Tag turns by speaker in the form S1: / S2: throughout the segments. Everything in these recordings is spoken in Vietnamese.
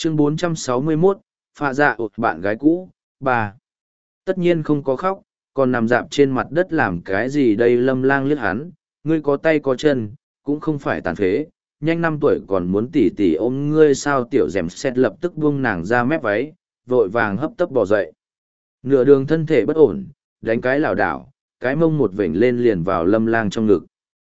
S1: Chương 461, Phạ Dạ ột bạn gái cũ, 3. Tất nhiên không có khóc, còn nằm dạp trên mặt đất làm cái gì đây? Lâm Lang liếc hắn, ngươi có tay có chân, cũng không phải tàn phế, nhanh 5 tuổi còn muốn tỉ tỉ ôm ngươi sao? Tiểu Dèm Xét lập tức buông nàng ra mép váy, vội vàng hấp tấp bò dậy. Nửa đường thân thể bất ổn, đánh cái lảo đảo, cái mông một vểnh lên liền vào Lâm Lang trong ngực.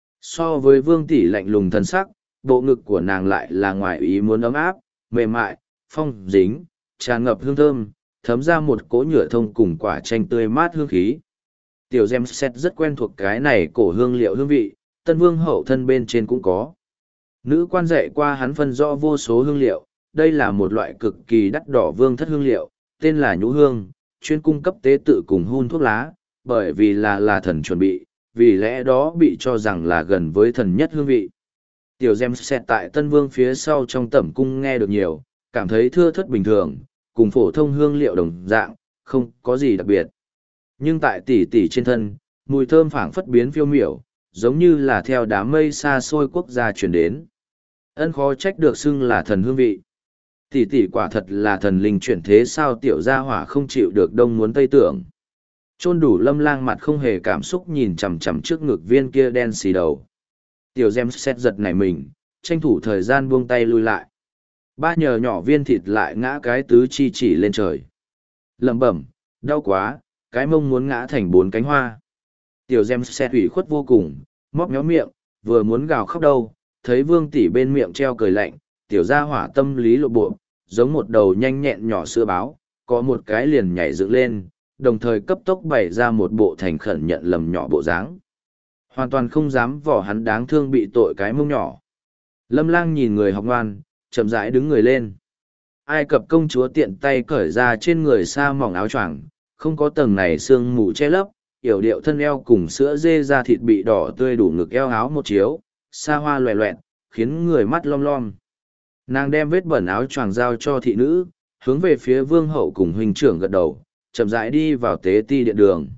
S1: So với Vương tỷ lạnh lùng thân sắc, bộ ngực của nàng lại là ngoài ý muốn ấm áp, mềm mại, phong dính, tràn ngập hương thơm, thấm ra một cỗ nhựa thông cùng quả chanh tươi mát hương khí. Tiểu Gem Set rất quen thuộc cái này cổ hương liệu hương vị, Tân Vương hậu thân bên trên cũng có. Nữ quan dạy qua hắn phân rõ vô số hương liệu, đây là một loại cực kỳ đắt đỏ vương thất hương liệu, tên là nhũ hương, chuyên cung cấp tế tự cùng hun thuốc lá, bởi vì là thần chuẩn bị, vì lẽ đó bị cho rằng là gần với thần nhất hương vị. Tiểu Gem Set tại Tân Vương phía sau trong tẩm cung nghe được nhiều, cảm thấy thưa thớt bình thường, cùng phổ thông hương liệu đồng dạng, không có gì đặc biệt. Nhưng tại tỷ tỷ trên thân, mùi thơm phảng phất biến phiêu miểu, giống như là theo đám mây xa xôi quốc gia truyền đến. Ân khó trách được xưng là thần hương vị. Tỷ tỷ quả thật là thần linh chuyển thế sao? Tiểu gia hỏa không chịu được đông muốn tây tưởng. Chôn đủ Lâm Lang mặt không hề cảm xúc nhìn chằm chằm trước ngực viên kia đen xì đầu. Tiểu Gem Set giật nảy mình, tranh thủ thời gian buông tay lui lại. Ba nhờ nhỏ viên thịt lại ngã cái tứ chi chỉ lên trời. Lẩm bẩm, đau quá, cái mông muốn ngã thành 4 cánh hoa. Tiểu Gem Set ủy khuất vô cùng, móc méo miệng, vừa muốn gào khóc đâu, thấy Vương tỷ bên miệng treo cười lạnh, tiểu gia hỏa tâm lý lộ bộ, giống một đầu nhanh nhẹn nhỏ sữa báo, có một cái liền nhảy dựng lên, đồng thời cấp tốc bày ra một bộ thành khẩn nhận lầm nhỏ bộ dáng. Hoàn toàn không dám vỏ hắn đáng thương bị tội cái mông nhỏ. Lâm Lang nhìn người học ngoan, chậm rãi đứng người lên. Ai Cập công chúa tiện tay cởi ra trên người sa mỏng áo choàng, không có tầng này sương mù che lấp, yểu điệu thân eo cùng sữa dê da thịt bị đỏ tươi đủ ngực eo áo một chiếu, sa hoa loẹ loẹt, khiến người mắt lom lom. Nàng đem vết bẩn áo choàng giao cho thị nữ, hướng về phía vương hậu cùng huynh trưởng gật đầu, chậm rãi đi vào tế ti điện đường.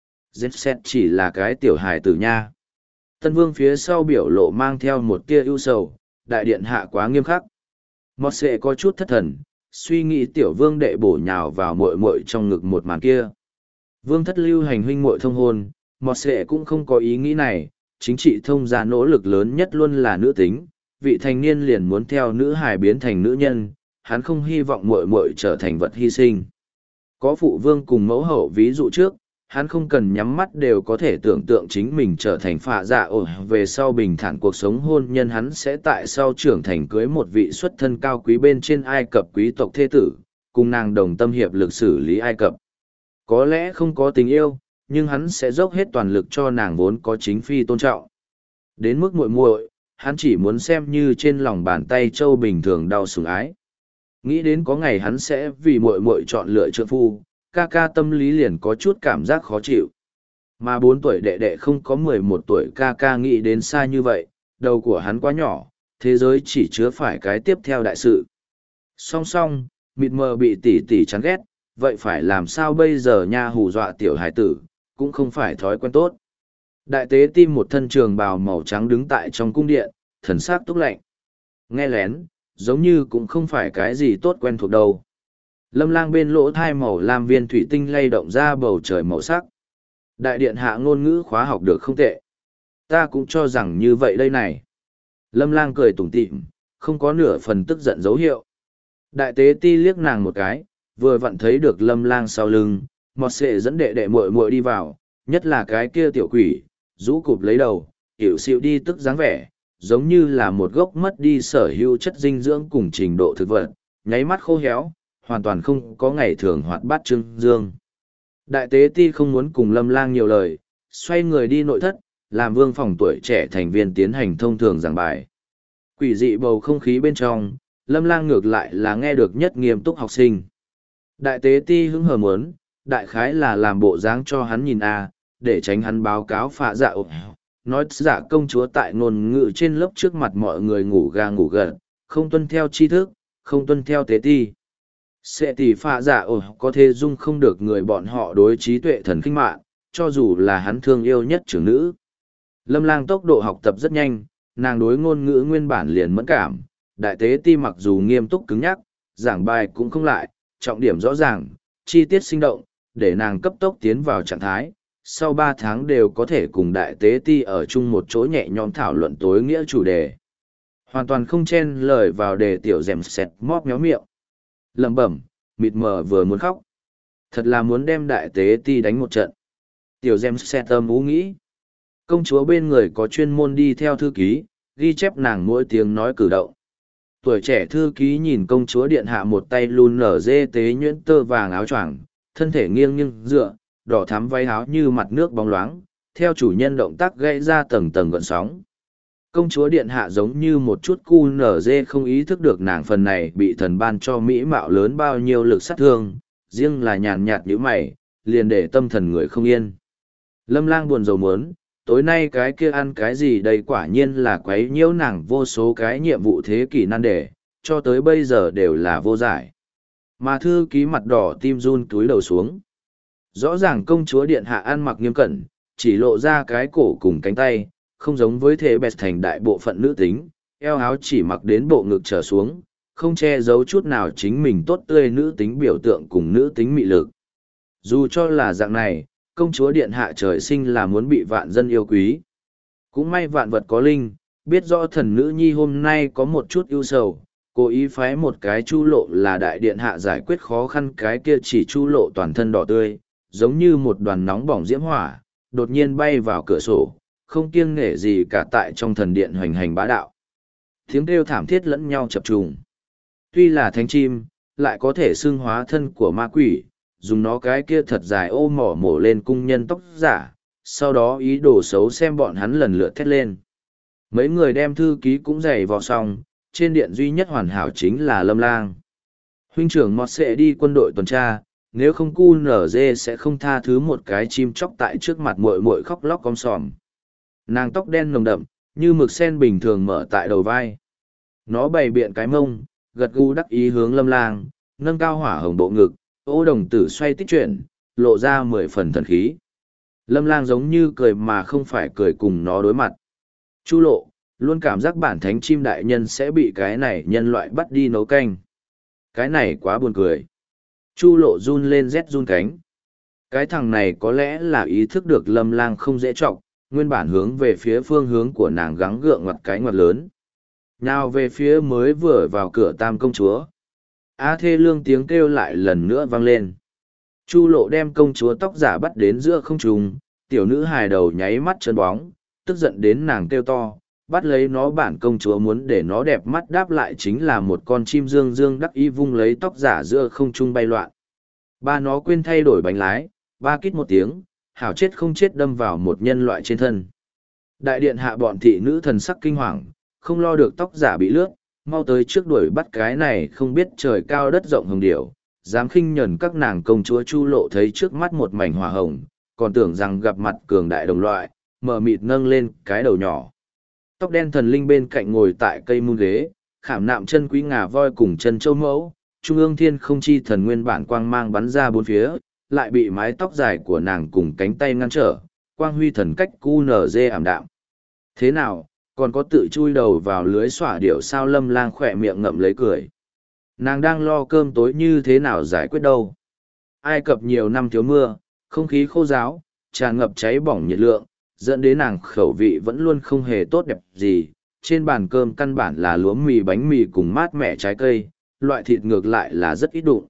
S1: Zset chỉ là cái tiểu hài tử nha. Tân vương phía sau biểu lộ mang theo một tia ưu sầu, đại điện hạ quá nghiêm khắc. Mọt sệ có chút thất thần, suy nghĩ tiểu vương đệ bổ nhào vào muội muội trong ngực một màn kia. Vương thất lưu hành huynh muội thông hôn, mọt sệ cũng không có ý nghĩ này, chính trị thông gia nỗ lực lớn nhất luôn là nữ tính, vị thành niên liền muốn theo nữ hài biến thành nữ nhân, hắn không hy vọng muội muội trở thành vật hy sinh. Có phụ vương cùng mẫu hậu ví dụ trước, hắn không cần nhắm mắt đều có thể tưởng tượng chính mình trở thành phạ dạ ổ về sau bình thản cuộc sống hôn nhân. Hắn sẽ tại sau trưởng thành cưới một vị xuất thân cao quý bên trên Ai Cập quý tộc thế tử, cùng nàng đồng tâm hiệp lực xử lý Ai Cập. Có lẽ không có tình yêu, nhưng hắn sẽ dốc hết toàn lực cho nàng vốn có chính phi tôn trọng. Đến mức muội muội, hắn chỉ muốn xem như trên lòng bàn tay châu bình thường đau sủng ái. Nghĩ đến có ngày hắn sẽ vì muội muội chọn lựa trượng phu, ca ca tâm lý liền có chút cảm giác khó chịu. Mà 4 tuổi đệ đệ không có 11 tuổi ca ca nghĩ đến xa như vậy, đầu của hắn quá nhỏ, thế giới chỉ chứa phải cái tiếp theo đại sự. Song song, mịt mờ bị tỷ tỷ chán ghét, vậy phải làm sao bây giờ nha? Hù dọa tiểu hải tử, cũng không phải thói quen tốt. Đại tế tim một thân trường bào màu trắng đứng tại trong cung điện, thần sắc túc lạnh. Nghe lén, giống như cũng không phải cái gì tốt quen thuộc đâu. Lâm Lang bên lỗ thai màu lam viên thủy tinh lay động ra bầu trời màu sắc. Đại điện hạ ngôn ngữ khóa học được không tệ. Ta cũng cho rằng như vậy đây này. Lâm Lang cười tủm tỉm, không có nửa phần tức giận dấu hiệu. Đại tế ti liếc nàng một cái, vừa vặn thấy được Lâm Lang sau lưng, mọt sệ dẫn đệ đệ muội muội đi vào, nhất là cái kia tiểu quỷ, rũ cụp lấy đầu, hiểu xịu đi tức dáng vẻ, giống như là một gốc mất đi sở hữu chất dinh dưỡng cùng trình độ thực vật, nháy mắt khô héo, hoàn toàn không có ngày thường hoạt bát trưng dương. Đại tế ti không muốn cùng Lâm Lang nhiều lời, xoay người đi nội thất, làm vương phòng tuổi trẻ thành viên tiến hành thông thường giảng bài. Quỷ dị bầu không khí bên trong, Lâm Lang ngược lại là nghe được nhất nghiêm túc học sinh. Đại tế ti hứng hờ muốn, đại khái là làm bộ dáng cho hắn nhìn để tránh hắn báo cáo phạ dạ ộp. Nói dạ công chúa tại ngôn ngữ trên lớp trước mặt mọi người ngủ ga ngủ gật, không tuân theo tri thức, không tuân theo tế ti. Sẽ tỷ phạ dạ ổ có thể dung không được người bọn họ đối trí tuệ thần kinh mạng, cho dù là hắn thương yêu nhất trưởng nữ. Lâm Lang tốc độ học tập rất nhanh, nàng đối ngôn ngữ nguyên bản liền mẫn cảm, đại tế ti mặc dù nghiêm túc cứng nhắc, giảng bài cũng không lại, trọng điểm rõ ràng, chi tiết sinh động, để nàng cấp tốc tiến vào trạng thái. Sau 3 tháng đều có thể cùng đại tế ti ở chung một chỗ nhẹ nhõm thảo luận tối nghĩa chủ đề. Hoàn toàn không chen lời vào đề tiểu dèm xẹt móp méo miệng. Lẩm bẩm, mịt mờ vừa muốn khóc. Thật là muốn đem đại tế ti đánh một trận. Tiểu dèm xẹt âm ú nghĩ. Công chúa bên người có chuyên môn đi theo thư ký, ghi chép nàng mỗi tiếng nói cử động. Tuổi trẻ thư ký nhìn công chúa điện hạ một tay lùn nở dê tế nhuyễn tơ vàng áo choàng, thân thể nghiêng nghiêng dựa, đỏ thắm váy áo như mặt nước bóng loáng, theo chủ nhân động tác gãy ra tầng tầng gợn sóng. Công chúa điện hạ giống như một chút cu nở dê không ý thức được nàng phần này bị thần ban cho mỹ mạo lớn bao nhiêu lực sát thương, riêng là nhàn nhạt như mày, liền để tâm thần người không yên. Lâm Lang buồn rầu muốn, tối nay cái kia ăn cái gì đây quả nhiên là quấy nhiễu nàng vô số cái nhiệm vụ thế kỷ nan đề, cho tới bây giờ đều là vô giải. Mà thư ký mặt đỏ tim run túi đầu xuống. Rõ ràng công chúa điện hạ ăn mặc nghiêm cẩn, chỉ lộ ra cái cổ cùng cánh tay, không giống với thế bẹt thành đại bộ phận nữ tính, eo áo chỉ mặc đến bộ ngực trở xuống, không che giấu chút nào chính mình tốt tươi nữ tính biểu tượng cùng nữ tính mị lực. Dù cho là dạng này, công chúa điện hạ trời sinh là muốn bị vạn dân yêu quý. Cũng may vạn vật có linh, biết rõ thần nữ nhi hôm nay có một chút ưu sầu, cố ý phái một cái chu lộ là đại điện hạ giải quyết khó khăn, cái kia chỉ chu lộ toàn thân đỏ tươi, giống như một đoàn nóng bỏng diễm hỏa, đột nhiên bay vào cửa sổ, không kiêng nể gì cả tại trong thần điện hoành hành bá đạo. Tiếng kêu thảm thiết lẫn nhau chập trùng. Tuy là thánh chim, lại có thể xương hóa thân của ma quỷ, dùng nó cái kia thật dài ô mỏ mổ lên cung nhân tóc giả, sau đó ý đồ xấu xem bọn hắn lần lượt thét lên. Mấy người đem thư ký cũng giày vào xong, trên điện duy nhất hoàn hảo chính là Lâm Lang. Huynh trưởng Mọt sẽ đi quân đội tuần tra, nếu không cu nở dê sẽ không tha thứ một cái chim chóc tại trước mặt muội muội khóc lóc om sòm. Nàng tóc đen nồng đậm, như mực sen bình thường mở tại đầu vai. Nó bày biện cái mông, gật gù đắc ý hướng Lâm Lang, nâng cao hỏa hồng bộ ngực, ô đồng tử xoay tích chuyển, lộ ra 10 phần thần khí. Lâm Lang giống như cười mà không phải cười cùng nó đối mặt. Chu lộ, luôn cảm giác bản thánh chim đại nhân sẽ bị cái này nhân loại bắt đi nấu canh. Cái này quá buồn cười. Chu lộ run lên rét run cánh. Cái thằng này có lẽ là ý thức được Lâm Lang không dễ trọng, nguyên bản hướng về phía phương hướng của nàng gắng gượng ngoặt cái ngoặt lớn. Nào về phía mới vừa vào cửa tam công chúa. A thê lương tiếng kêu lại lần nữa vang lên. Chu lộ đem công chúa tóc giả bắt đến giữa không trung, tiểu nữ hài đầu nháy mắt chân bóng, tức giận đến nàng kêu to, bắt lấy nó. Bản công chúa muốn để nó đẹp mắt đáp lại chính là một con chim dương dương đắc ý vung lấy tóc giả giữa không trung bay loạn. Ba nó quên thay đổi bánh lái, ba kít một tiếng, hảo chết không chết đâm vào một nhân loại trên thân. Đại điện hạ bọn thị nữ thần sắc kinh hoàng, không lo được tóc giả bị lướt, mau tới trước đuổi bắt cái này không biết trời cao đất rộng hồng điểu, dám khinh nhẫn các nàng công chúa. Chu lộ thấy trước mắt một mảnh hỏa hồng, còn tưởng rằng gặp mặt cường đại đồng loại, mờ mịt nâng lên cái đầu nhỏ. Tóc đen thần linh bên cạnh ngồi tại cây mun ghế, khảm nạm chân quý ngà voi cùng chân châu mẫu, trung ương thiên không chi thần nguyên bản quang mang bắn ra bốn phía, lại bị mái tóc dài của nàng cùng cánh tay ngăn trở, quang huy thần cách cu nở dê ảm đạm. Thế nào, còn có tự chui đầu vào lưới xỏa điểu sao? Lâm Lang khỏe miệng ngậm lấy cười. Nàng đang lo cơm tối như thế nào giải quyết đâu. Ai Cập nhiều năm thiếu mưa, không khí khô ráo, tràn ngập cháy bỏng nhiệt lượng, dẫn đến nàng khẩu vị vẫn luôn không hề tốt đẹp gì. Trên bàn cơm căn bản là lúa mì bánh mì cùng mát mẻ trái cây, loại thịt ngược lại là rất ít đụng.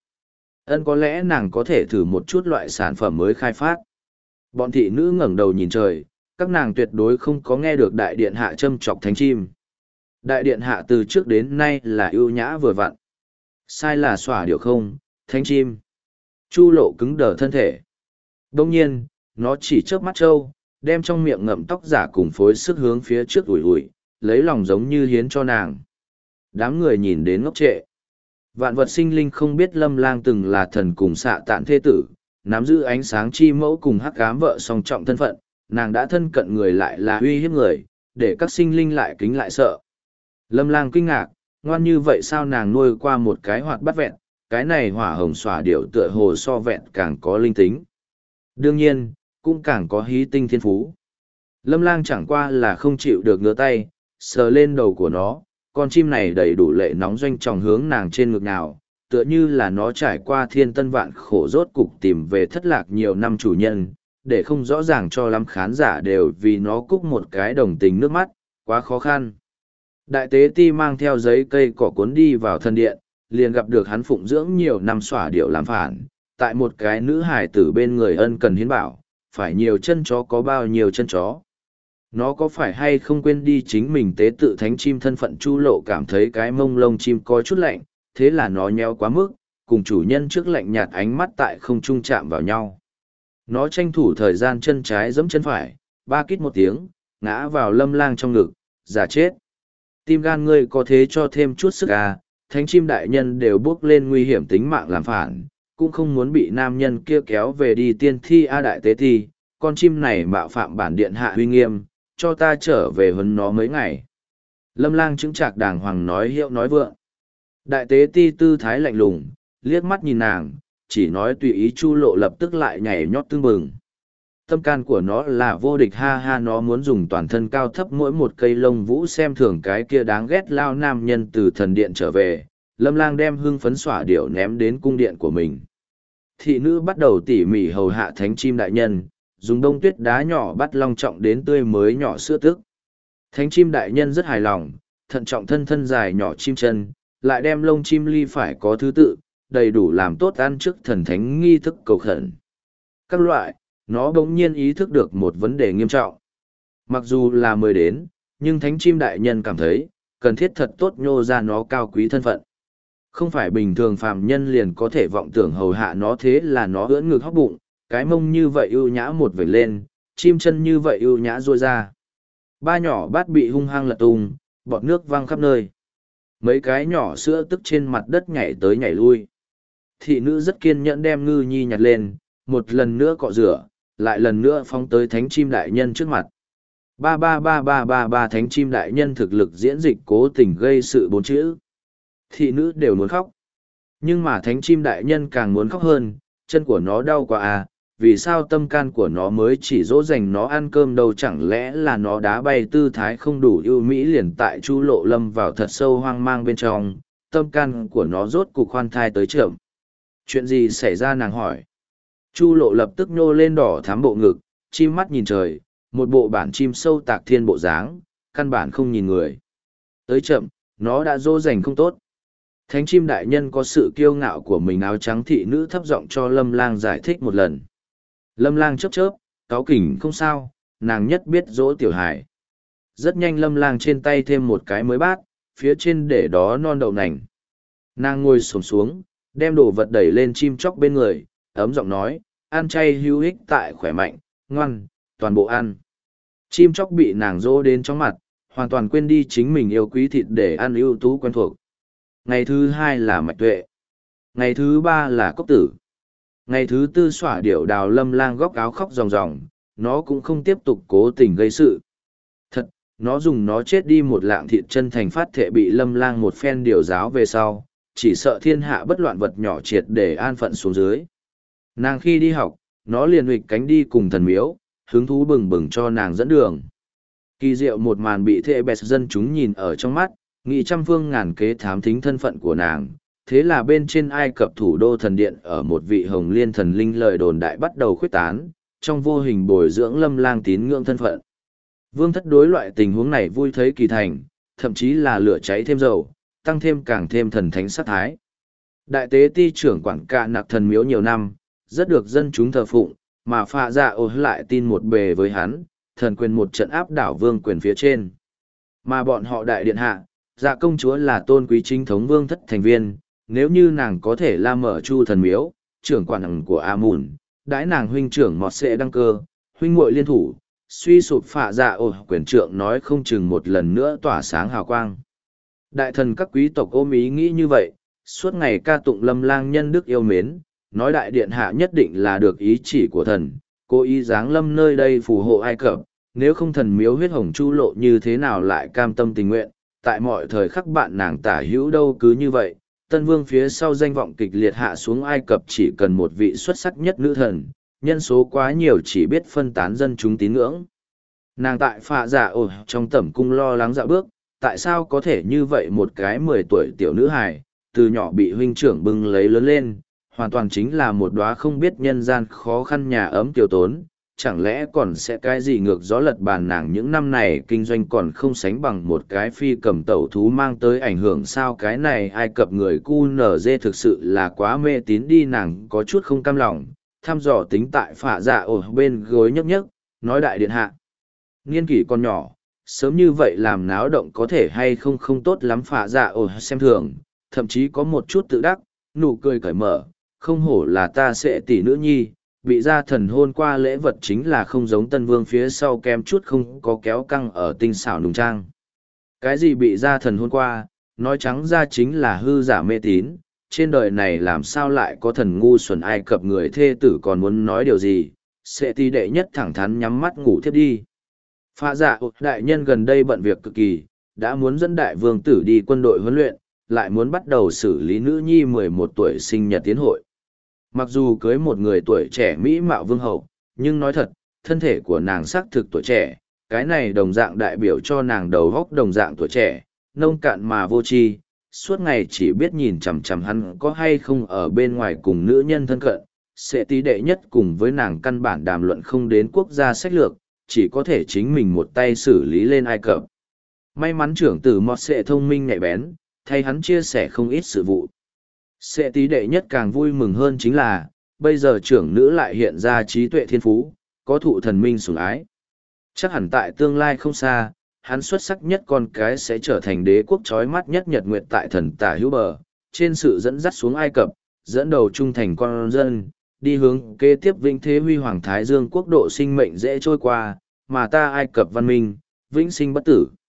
S1: Có lẽ nàng có thể thử một chút loại sản phẩm mới khai phát. Bọn thị nữ ngẩng đầu nhìn trời, các nàng tuyệt đối không có nghe được đại điện hạ châm chọc thánh chim. Đại điện hạ từ trước đến nay là ưu nhã vừa vặn. Sai là xỏa điểu không, thánh chim. Chu lộ cứng đờ thân thể. Đông nhiên, nó chỉ chớp mắt trâu, đem trong miệng ngậm tóc giả cùng phối sức hướng phía trước ủi ủi, lấy lòng giống như hiến cho nàng. Đám người nhìn đến ngốc trệ. Vạn vật sinh linh không biết Lâm Lang từng là thần cùng xạ tạn thê tử, nắm giữ ánh sáng chi mẫu cùng hắc ám vợ song trọng thân phận, nàng đã thân cận người lại là uy hiếp người, để các sinh linh lại kính lại sợ. Lâm Lang kinh ngạc, ngoan như vậy sao nàng nuôi qua một cái hoạt bát vẹn, cái này hỏa hồng xỏa điểu tựa hồ so vẹn càng có linh tính. Đương nhiên, cũng càng có hí tinh thiên phú. Lâm Lang chẳng qua là không chịu được ngứa tay, sờ lên đầu của nó, con chim này đầy đủ lệ nóng doanh tròng hướng nàng trên ngực nào, tựa như là nó trải qua thiên tân vạn khổ rốt cục tìm về thất lạc nhiều năm chủ nhân, để không rõ ràng cho lắm khán giả đều vì nó cúc một cái đồng tình nước mắt, quá khó khăn. Đại tế ti mang theo giấy cây cỏ cuốn đi vào thần điện, liền gặp được hắn phụng dưỡng nhiều năm xỏa điệu làm phản, tại một cái nữ hài tử bên người ân cần hiến bảo, phải nhiều chân chó có bao nhiêu chân chó. Nó có phải hay không quên đi chính mình tế tự thánh chim thân phận Chu Lộ cảm thấy cái mông lông chim có chút lạnh, thế là nó nheo quá mức, cùng chủ nhân trước lạnh nhạt ánh mắt tại không trung chạm vào nhau. Nó tranh thủ thời gian chân trái giẫm chân phải, ba kít một tiếng, ngã vào Lâm Lang trong ngực, giả chết. Tim gan ngươi có thế cho thêm chút sức à, thánh chim đại nhân đều bước lên nguy hiểm tính mạng làm phản, cũng không muốn bị nam nhân kia kéo về đi tiên thi a đại tế thi, con chim này mạo phạm bản điện hạ uy nghiêm, cho ta trở về huấn nó mấy ngày. Lâm Lang chứng trạc đàng hoàng nói hiệu nói vượng. Đại tế ti tư thái lạnh lùng, liếc mắt nhìn nàng, chỉ nói tùy ý Chu Lộ lập tức lại nhảy nhót tưng bừng. Tâm can của nó là vô địch ha ha, nó muốn dùng toàn thân cao thấp mỗi một cây lông vũ xem thường cái kia đáng ghét lao nam nhân từ thần điện trở về. Lâm Lang đem hưng phấn xỏa điệu ném đến cung điện của mình. Thị nữ bắt đầu tỉ mỉ hầu hạ thánh chim đại nhân, dùng đông tuyết đá nhỏ bắt long trọng đến tươi mới nhỏ sữa tức. Thánh chim đại nhân rất hài lòng, thận trọng thân thân dài nhỏ chim chân, lại đem lông chim ly phải có thứ tự, đầy đủ làm tốt ăn trước thần thánh nghi thức cầu khẩn. Các loại, nó bỗng nhiên ý thức được một vấn đề nghiêm trọng. Mặc dù là mới đến, nhưng thánh chim đại nhân cảm thấy, cần thiết thật tốt nhô ra nó cao quý thân phận. Không phải bình thường phàm nhân liền có thể vọng tưởng hầu hạ nó, thế là nó ưỡn ngực hóc bụng, cái mông như vậy ưu nhã một vẩy lên, chim chân như vậy ưu nhã ruôi ra. Ba nhỏ bát bị hung hăng lật tung, bọt nước văng khắp nơi. Mấy cái nhỏ sữa tức trên mặt đất nhảy tới nhảy lui. Thị nữ rất kiên nhẫn đem ngư nhi nhặt lên, một lần nữa cọ rửa, lại lần nữa phóng tới thánh chim đại nhân trước mặt. Ba thánh chim đại nhân thực lực diễn dịch cố tình gây sự bốn chữ. Thị nữ đều muốn khóc. Nhưng mà thánh chim đại nhân càng muốn khóc hơn, chân của nó đau quá à, vì sao tâm can của nó mới chỉ dỗ dành nó ăn cơm đâu, chẳng lẽ là nó đá bay tư thái không đủ ưu mỹ liền tại Chu Lộ lâm vào thật sâu hoang mang bên trong, tâm can của nó rốt cục khoan thai tới chậm. Chuyện gì xảy ra nàng hỏi. Chu Lộ lập tức nhô lên đỏ thắm bộ ngực, chim mắt nhìn trời, một bộ bản chim sâu tạc thiên bộ dáng, căn bản không nhìn người. Tới chậm, nó đã dỗ dành không tốt. Thánh chim đại nhân có sự kiêu ngạo của mình, áo trắng thị nữ thấp giọng cho Lâm Lang giải thích một lần. Lâm Lang chớp chớp, cáu kỉnh không sao, nàng nhất biết dỗ tiểu hải. Rất nhanh Lâm Lang trên tay thêm một cái mới bát, phía trên để đó non đậu nành. Nàng ngồi xổm xuống, đem đồ vật đẩy lên chim chóc bên người, ấm giọng nói, ăn chay hữu ích tại khỏe mạnh, ngoan, toàn bộ ăn. Chim chóc bị nàng dỗ đến chóng mặt, hoàn toàn quên đi chính mình yêu quý thịt để ăn ưu tú quen thuộc. Ngày thứ hai là mạch tuệ. Ngày thứ ba là cốc tử. Ngày thứ tư xỏa điệu đào Lâm Lang góc áo khóc ròng ròng, nó cũng không tiếp tục cố tình gây sự. Thật, nó dùng nó chết đi một lạng thịt chân thành phát thệ bị Lâm Lang một phen điều giáo về sau, chỉ sợ thiên hạ bất loạn vật nhỏ triệt để an phận xuống dưới. Nàng khi đi học, nó liền huỵch cánh đi cùng thần miếu, hứng thú bừng bừng cho nàng dẫn đường. Kỳ diệu một màn bị thệ bẹt dân chúng nhìn ở trong mắt, nghị trăm phương ngàn kế thám thính thân phận của nàng. Thế là bên trên Ai Cập thủ đô thần điện ở một vị hồng liên thần linh lời đồn đại bắt đầu khuyết tán, trong vô hình bồi dưỡng Lâm Lang tín ngưỡng thân phận. Vương thất đối loại tình huống này vui thấy kỳ thành, thậm chí là lửa cháy thêm dầu, tăng thêm càng thêm thần thánh sát thái. Đại tế ti trưởng quản cả nặc thần miếu nhiều năm, rất được dân chúng thờ phụng, mà Phạ Dạ Ồ lại tin một bề với hắn, thần quyền một trận áp đảo vương quyền phía trên. Mà bọn họ đại điện hạ, Dạ công chúa là tôn quý chính thống vương thất thành viên, nếu như nàng có thể la mở chu thần miếu, trưởng quản của A Mùn, đãi nàng huynh trưởng mọt sẽ đăng cơ, huynh muội liên thủ, suy sụp Phạ Dạ Ồ quyền trượng nói không chừng một lần nữa tỏa sáng hào quang. Đại thần các quý tộc ôm ý nghĩ như vậy, suốt ngày ca tụng Lâm Lang nhân đức yêu mến, nói đại điện hạ nhất định là được ý chỉ của thần, cố ý giáng lâm nơi đây phù hộ Ai Cập, nếu không thần miếu huyết hồng Chu Lộ như thế nào lại cam tâm tình nguyện, tại mọi thời khắc bạn nàng tả hữu đâu cứ như vậy. Tân vương phía sau danh vọng kịch liệt hạ xuống Ai Cập chỉ cần một vị xuất sắc nhất nữ thần, nhân số quá nhiều chỉ biết phân tán dân chúng tín ngưỡng. Nàng tại Phạ Dạ Ồ trong tẩm cung lo lắng dạo bước, tại sao có thể như vậy một cái 10 tuổi tiểu nữ hài, từ nhỏ bị huynh trưởng bưng lấy lớn lên, hoàn toàn chính là một đóa không biết nhân gian khó khăn nhà ấm kiều tốn, chẳng lẽ còn sẽ cái gì ngược gió lật bàn nàng những năm này kinh doanh còn không sánh bằng một cái phi cầm tẩu thú mang tới ảnh hưởng sao cái này Ai Cập người cu nở dê thực sự là quá mê tín đi nàng có chút không cam lòng, thăm dò tính tại phả dạ ổ bên gối nhấp nhấp, nói đại điện hạ. Niên kỷ còn nhỏ, sớm như vậy làm náo động có thể hay không không tốt lắm phả dạ ổ xem thường, thậm chí có một chút tự đắc, nụ cười cởi mở, không hổ là ta sẽ tỷ nữ nhi, bị gia thần hôn qua lễ vật chính là không giống tân vương phía sau kém chút không có kéo căng ở tinh xảo nùng trang. Cái gì bị gia thần hôn qua, nói trắng ra chính là hư giả mê tín, trên đời này làm sao lại có thần ngu xuẩn Ai Cập người thê tử còn muốn nói điều gì, sẽ tỷ đệ nhất thẳng thắn nhắm mắt ngủ thiếp đi. Phạ dạ đại nhân gần đây bận việc cực kỳ, đã muốn dẫn đại vương tử đi quân đội huấn luyện, lại muốn bắt đầu xử lý nữ nhi 11 tuổi sinh nhật tiến hội. Mặc dù cưới một người tuổi trẻ mỹ mạo vương hậu, nhưng nói thật, thân thể của nàng xác thực tuổi trẻ, cái này đồng dạng đại biểu cho nàng đầu góc đồng dạng tuổi trẻ, nông cạn mà vô tri, suốt ngày chỉ biết nhìn chằm chằm hắn có hay không ở bên ngoài cùng nữ nhân thân cận, sẽ tí đệ nhất cùng với nàng căn bản đàm luận không đến quốc gia sách lược, chỉ có thể chính mình một tay xử lý lên Ai Cập. May mắn trưởng tử Mọt sẽ thông minh nhạy bén, thay hắn chia sẻ không ít sự vụ. Sẽ tí đệ nhất càng vui mừng hơn chính là, bây giờ trưởng nữ lại hiện ra trí tuệ thiên phú, có thụ thần minh sủng ái. Chắc hẳn tại tương lai không xa, hắn xuất sắc nhất con cái sẽ trở thành đế quốc chói mắt nhất nhật nguyệt tại thần tả hữu bờ, trên sự dẫn dắt xuống Ai Cập, dẫn đầu trung thành con dân, đi hướng kế tiếp vĩnh thế huy hoàng thái dương quốc độ sinh mệnh dễ trôi qua, mà ta Ai Cập văn minh, vĩnh sinh bất tử.